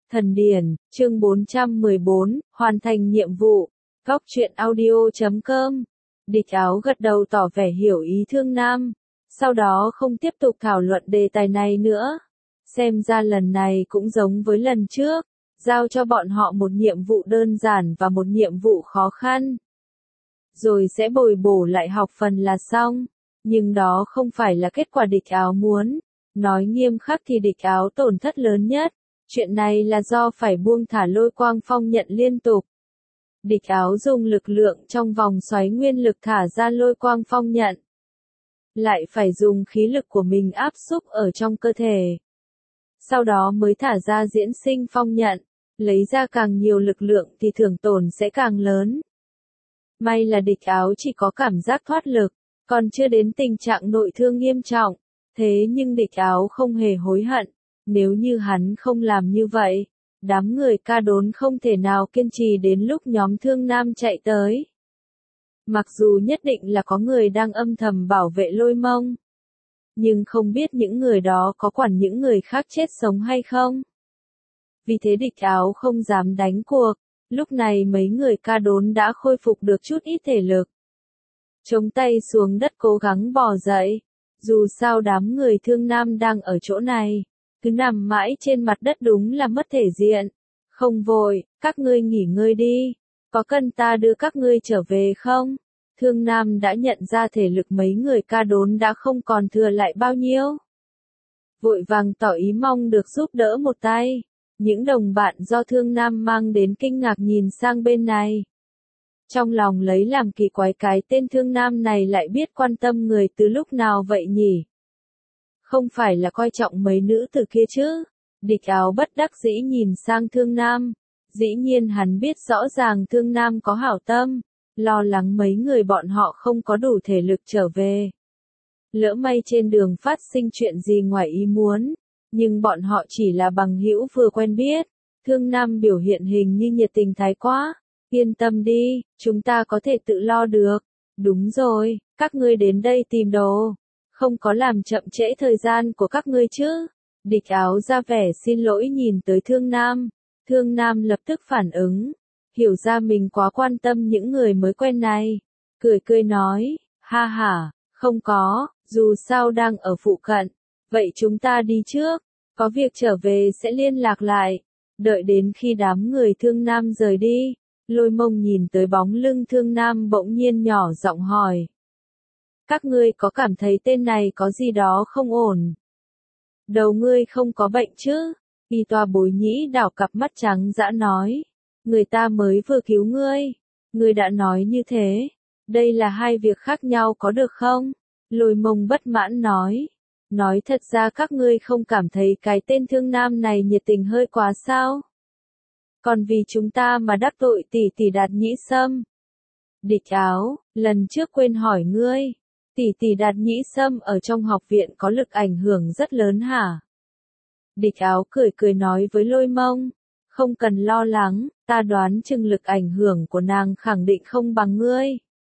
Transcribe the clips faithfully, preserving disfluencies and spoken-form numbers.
Thần Điển, chương bốn trăm mười bốn, hoàn thành nhiệm vụ. Góc truyện audio chấm com. Địch Áo gật đầu tỏ vẻ hiểu ý Thương Nam, sau đó không tiếp tục thảo luận đề tài này nữa. Xem ra lần này cũng giống với lần trước, giao cho bọn họ một nhiệm vụ đơn giản và một nhiệm vụ khó khăn. Rồi sẽ bồi bổ lại học phần là xong. Nhưng đó không phải là kết quả Địch Áo muốn. Nói nghiêm khắc thì Địch Áo tổn thất lớn nhất. Chuyện này là do phải buông thả Lôi Quang Phong nhận liên tục. Địch Áo dùng lực lượng trong vòng xoáy nguyên lực thả ra Lôi Quang Phong nhận. Lại phải dùng khí lực của mình áp xúc ở trong cơ thể. Sau đó mới thả ra diễn sinh phong nhận. Lấy ra càng nhiều lực lượng thì thưởng tổn sẽ càng lớn. May là Địch Áo chỉ có cảm giác thoát lực, còn chưa đến tình trạng nội thương nghiêm trọng. Thế nhưng Địch Áo không hề hối hận. Nếu như hắn không làm như vậy, đám người Ca Đốn không thể nào kiên trì đến lúc nhóm Thương Nam chạy tới. Mặc dù nhất định là có người đang âm thầm bảo vệ Lôi Mông, nhưng không biết những người đó có quản những người khác chết sống hay không. Vì thế Địch Áo không dám đánh cuộc. Lúc này mấy người Ca Đốn đã khôi phục được chút ít thể lực. Chống tay xuống đất cố gắng bò dậy. Dù sao đám người Thương Nam đang ở chỗ này, cứ nằm mãi trên mặt đất đúng là mất thể diện. Không vội, các ngươi nghỉ ngơi đi. Có cần ta đưa các ngươi trở về không? Thương Nam đã nhận ra thể lực mấy người Ca Đốn đã không còn thừa lại bao nhiêu. Vội vàng tỏ ý mong được giúp đỡ một tay. Những đồng bạn do Thương Nam mang đến kinh ngạc nhìn sang bên này. Trong lòng lấy làm kỳ quái cái tên Thương Nam này lại biết quan tâm người từ lúc nào vậy nhỉ? Không phải là coi trọng mấy nữ từ kia chứ? Địch Áo bất đắc dĩ nhìn sang Thương Nam. Dĩ nhiên hắn biết rõ ràng Thương Nam có hảo tâm, lo lắng mấy người bọn họ không có đủ thể lực trở về. Lỡ may trên đường phát sinh chuyện gì ngoài ý muốn, nhưng bọn họ chỉ là bằng hữu vừa quen biết. Thương Nam biểu hiện hình như nhiệt tình thái quá. Yên tâm đi, chúng ta có thể tự lo được. Đúng rồi, các ngươi đến đây tìm đồ. Không có làm chậm trễ thời gian của các ngươi chứ. Địch Áo ra vẻ xin lỗi nhìn tới Thương Nam. Thương Nam lập tức phản ứng. Hiểu ra mình quá quan tâm những người mới quen này. Cười cười nói, ha ha, không có, dù sao đang ở phụ cận. Vậy chúng ta đi trước. Có việc trở về sẽ liên lạc lại. Đợi đến khi đám người Thương Nam rời đi. Lôi Mông nhìn tới bóng lưng Thương Nam bỗng nhiên nhỏ giọng hỏi. Các ngươi có cảm thấy tên này có gì đó không ổn? Đầu ngươi không có bệnh chứ? Y Toa Bối Nhĩ đảo cặp mắt trắng dã nói. Người ta mới vừa cứu ngươi. Ngươi đã nói như thế. Đây là hai việc khác nhau có được không? Lôi Mông bất mãn nói. Nói thật ra các ngươi không cảm thấy cái tên Thương Nam này nhiệt tình hơi quá sao? Còn vì chúng ta mà đắc tội tỷ tỷ Đạt Nhĩ Sâm. Địch Áo, lần trước quên hỏi ngươi. Tỷ tỷ Đạt Nhĩ Sâm ở trong học viện có lực ảnh hưởng rất lớn hả? Địch Áo cười cười nói với Lôi Mông. Không cần lo lắng, ta đoán chừng lực ảnh hưởng của nàng khẳng định không bằng ngươi.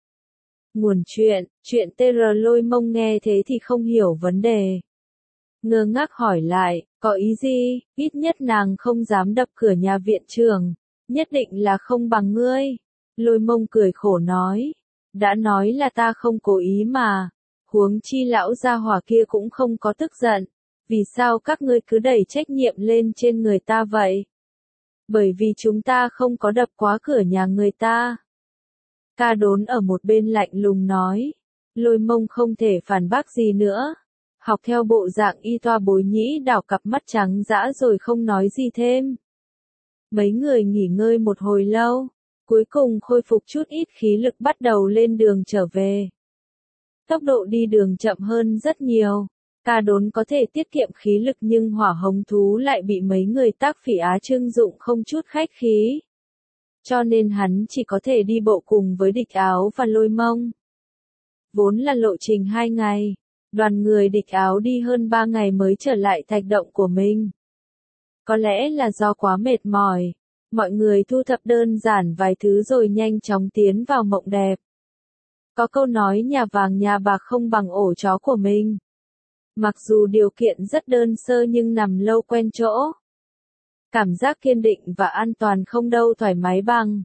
Nguồn chuyện, chuyện tê rờ Lôi Mông nghe thế thì không hiểu vấn đề. Ngơ ngác hỏi lại, có ý gì? Ít nhất nàng không dám đập cửa nhà viện trưởng. Nhất định là không bằng ngươi. Lôi Mông cười khổ nói. Đã nói là ta không cố ý mà. Huống chi lão gia hỏa kia cũng không có tức giận. Vì sao các ngươi cứ đẩy trách nhiệm lên trên người ta vậy? Bởi vì chúng ta không có đập quá cửa nhà người ta. Ca Đốn ở một bên lạnh lùng nói. Lôi Mông không thể phản bác gì nữa. Học theo bộ dạng Y Toa Bối Nhĩ đảo cặp mắt trắng dã rồi không nói gì thêm. Mấy người nghỉ ngơi một hồi lâu, cuối cùng khôi phục chút ít khí lực bắt đầu lên đường trở về. Tốc độ đi đường chậm hơn rất nhiều. Ca Đốn có thể tiết kiệm khí lực nhưng hỏa hồng thú lại bị mấy người Tác Phỉ Á trưng dụng không chút khách khí. Cho nên hắn chỉ có thể đi bộ cùng với Địch Áo và Lôi Mông. Vốn là lộ trình hai ngày. Đoàn người Địch Áo đi hơn ba ngày mới trở lại thạch động của mình. Có lẽ là do quá mệt mỏi, mọi người thu thập đơn giản vài thứ rồi nhanh chóng tiến vào mộng đẹp. Có câu nói nhà vàng nhà bạc không bằng ổ chó của mình. Mặc dù điều kiện rất đơn sơ nhưng nằm lâu quen chỗ. Cảm giác kiên định và an toàn không đâu thoải mái bằng.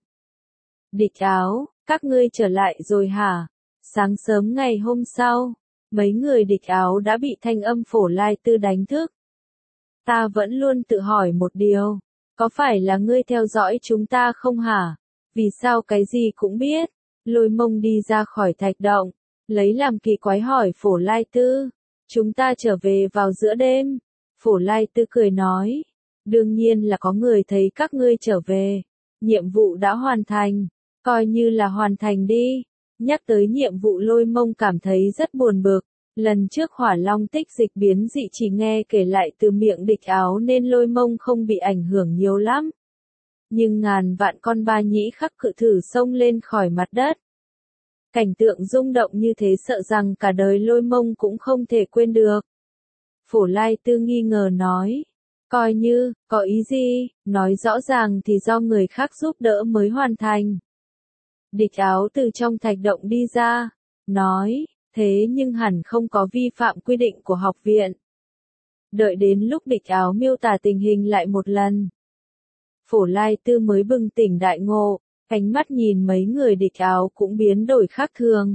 Địch Áo, các ngươi trở lại rồi hả? Sáng sớm ngày hôm sau, mấy người Địch Áo đã bị thanh âm Phổ Lai Tư đánh thức. Ta vẫn luôn tự hỏi một điều, có phải là ngươi theo dõi chúng ta không hả? Vì sao cái gì cũng biết? Lôi Mông đi ra khỏi thạch động, lấy làm kỳ quái hỏi Phổ Lai Tư. Chúng ta trở về vào giữa đêm. Phổ Lai Tư cười nói, đương nhiên là có người thấy các ngươi trở về. Nhiệm vụ đã hoàn thành, coi như là hoàn thành đi. Nhắc tới nhiệm vụ Lôi Mông cảm thấy rất buồn bực. Lần trước Hỏa Long tích dịch biến dị chỉ nghe kể lại từ miệng Địch Áo nên Lôi Mông không bị ảnh hưởng nhiều lắm. Nhưng ngàn vạn con ba nhĩ khắc cự thử xông lên khỏi mặt đất. Cảnh tượng rung động như thế sợ rằng cả đời Lôi Mông cũng không thể quên được. Phổ Lai Tư nghi ngờ nói, coi như, có ý gì, nói rõ ràng thì do người khác giúp đỡ mới hoàn thành. Địch Áo từ trong thạch động đi ra, nói, thế nhưng hẳn không có vi phạm quy định của học viện. Đợi đến lúc Địch Áo miêu tả tình hình lại một lần. Phổ Lai Tư mới bừng tỉnh đại ngộ, ánh mắt nhìn mấy người Địch Áo cũng biến đổi khác thường.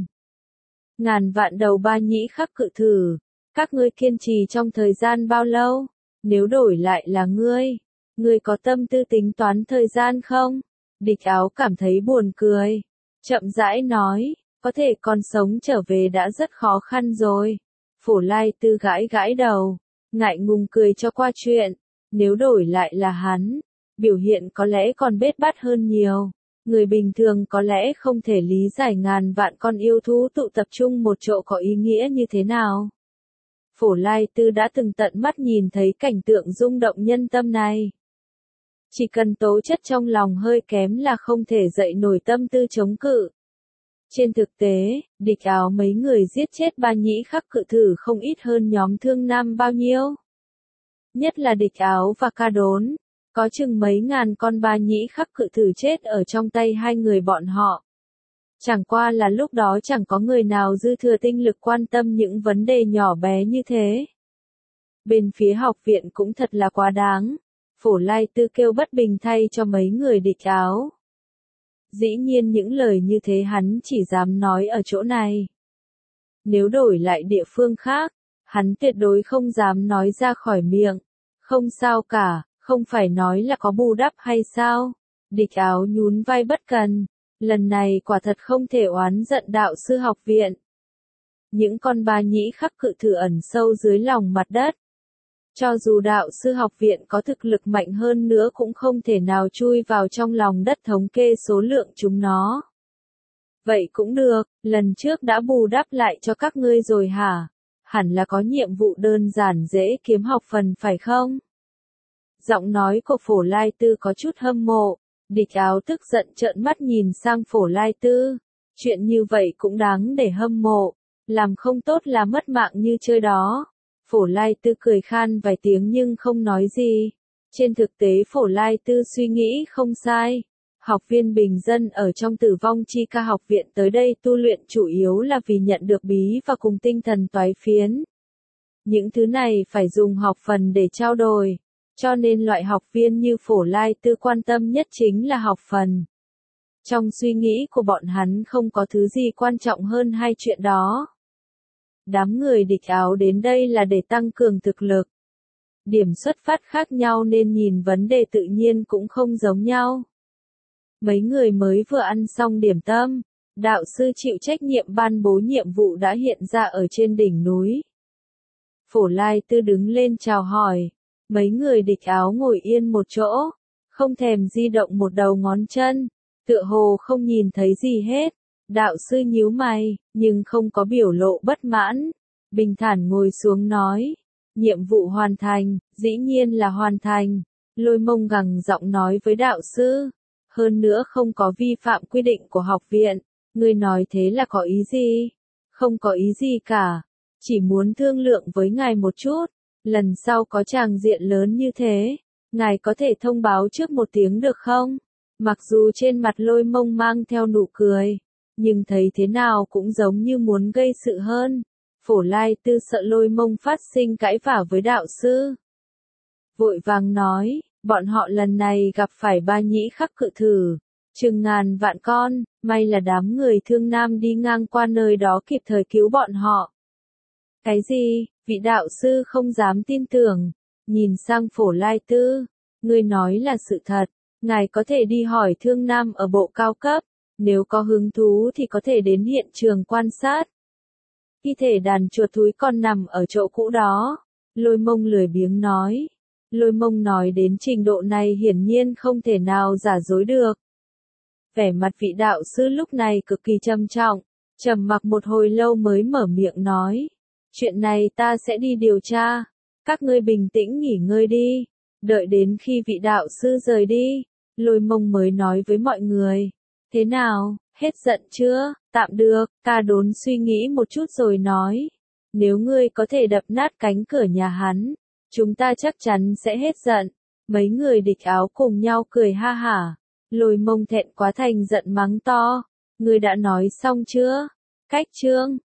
Ngàn vạn đầu ba nhĩ khắc cự thử, các ngươi kiên trì trong thời gian bao lâu? Nếu đổi lại là ngươi, ngươi có tâm tư tính toán thời gian không? Địch Áo cảm thấy buồn cười, chậm rãi nói, có thể còn sống trở về đã rất khó khăn rồi. Phổ Lai Tư gãi gãi đầu, ngại ngùng cười cho qua chuyện, nếu đổi lại là hắn, biểu hiện có lẽ còn bết bát hơn nhiều. Người bình thường có lẽ không thể lý giải ngàn vạn con yêu thú tụ tập trung một chỗ có ý nghĩa như thế nào. Phổ Lai Tư đã từng tận mắt nhìn thấy cảnh tượng rung động nhân tâm này. Chỉ cần tố chất trong lòng hơi kém là không thể dậy nổi tâm tư chống cự. Trên thực tế, Địch Áo mấy người giết chết ba nhĩ khắc cự thử không ít hơn nhóm Thương Nam bao nhiêu. Nhất là Địch Áo và Ca Đốn, có chừng mấy ngàn con ba nhĩ khắc cự thử chết ở trong tay hai người bọn họ. Chẳng qua là lúc đó chẳng có người nào dư thừa tinh lực quan tâm những vấn đề nhỏ bé như thế. Bên phía học viện cũng thật là quá đáng. Phổ Lai Tư kêu bất bình thay cho mấy người Địch Áo. Dĩ nhiên những lời như thế hắn chỉ dám nói ở chỗ này. Nếu đổi lại địa phương khác, hắn tuyệt đối không dám nói ra khỏi miệng. Không sao cả, không phải nói là có bù đắp hay sao? Địch Áo nhún vai bất cần. Lần này quả thật không thể oán giận đạo sư học viện. Những con ba nhĩ khắc cự thử ẩn sâu dưới lòng mặt đất. Cho dù đạo sư học viện có thực lực mạnh hơn nữa cũng không thể nào chui vào trong lòng đất thống kê số lượng chúng nó. Vậy cũng được, lần trước đã bù đắp lại cho các ngươi rồi hả? Hẳn là có nhiệm vụ đơn giản dễ kiếm học phần phải không? Giọng nói của Phổ Lai Tư có chút hâm mộ. Địch Áo tức giận trợn mắt nhìn sang Phổ Lai Tư. Chuyện như vậy cũng đáng để hâm mộ. Làm không tốt là mất mạng như chơi đó. Phổ Lai Tư cười khan vài tiếng nhưng không nói gì. Trên thực tế Phổ Lai Tư suy nghĩ không sai. Học viên bình dân ở trong Tử Vong Chi Ca học viện tới đây tu luyện chủ yếu là vì nhận được bí và cùng tinh thần toái phiến. Những thứ này phải dùng học phần để trao đổi. Cho nên loại học viên như Phổ Lai Tư quan tâm nhất chính là học phần. Trong suy nghĩ của bọn hắn không có thứ gì quan trọng hơn hai chuyện đó. Đám người Địch Áo đến đây là để tăng cường thực lực. Điểm xuất phát khác nhau nên nhìn vấn đề tự nhiên cũng không giống nhau. Mấy người mới vừa ăn xong điểm tâm, đạo sư chịu trách nhiệm ban bố nhiệm vụ đã hiện ra ở trên đỉnh núi. Phổ Lai Tư đứng lên chào hỏi. Mấy người Địch Áo ngồi yên một chỗ, không thèm di động một đầu ngón chân, tựa hồ không nhìn thấy gì hết. Đạo sư nhíu mày, nhưng không có biểu lộ bất mãn, bình thản ngồi xuống nói, nhiệm vụ hoàn thành, dĩ nhiên là hoàn thành. Lôi Mông gằn giọng nói với đạo sư, hơn nữa không có vi phạm quy định của học viện, ngươi nói thế là có ý gì? Không có ý gì cả, chỉ muốn thương lượng với ngài một chút. Lần sau có tràng diện lớn như thế, ngài có thể thông báo trước một tiếng được không? Mặc dù trên mặt Lôi Mông mang theo nụ cười, nhưng thấy thế nào cũng giống như muốn gây sự hơn. Phổ Lai Tư sợ Lôi Mông phát sinh cãi vã với đạo sư. Vội vàng nói, Bọn họ lần này gặp phải ba nhĩ khắc cự thử, chừng ngàn vạn con, may là đám người Thương Nam đi ngang qua nơi đó kịp thời cứu bọn họ. Cái gì, vị đạo sư không dám tin tưởng, nhìn sang Phổ Lai Tư, ngươi nói là sự thật, ngài có thể đi hỏi Thương Nam ở bộ cao cấp, nếu có hứng thú thì có thể đến hiện trường quan sát. Thi thể đàn chuột thúi còn nằm ở chỗ cũ đó, Lôi Mông lười biếng nói. Lôi Mông nói đến trình độ này hiển nhiên không thể nào giả dối được. Vẻ mặt vị đạo sư lúc này cực kỳ trầm trọng, trầm mặc một hồi lâu mới mở miệng nói. Chuyện này ta sẽ đi điều tra, các ngươi bình tĩnh nghỉ ngơi đi, đợi đến khi vị đạo sư rời đi, Lôi Mông mới nói với mọi người. Thế nào, hết giận chưa? Tạm được, ca đốn suy nghĩ một chút rồi nói. Nếu ngươi có thể đập nát cánh cửa nhà hắn, chúng ta chắc chắn sẽ hết giận. Mấy người địch áo cùng nhau cười ha hả. Lôi Mông thẹn quá thành giận mắng to. Ngươi đã nói xong chưa? Cách chương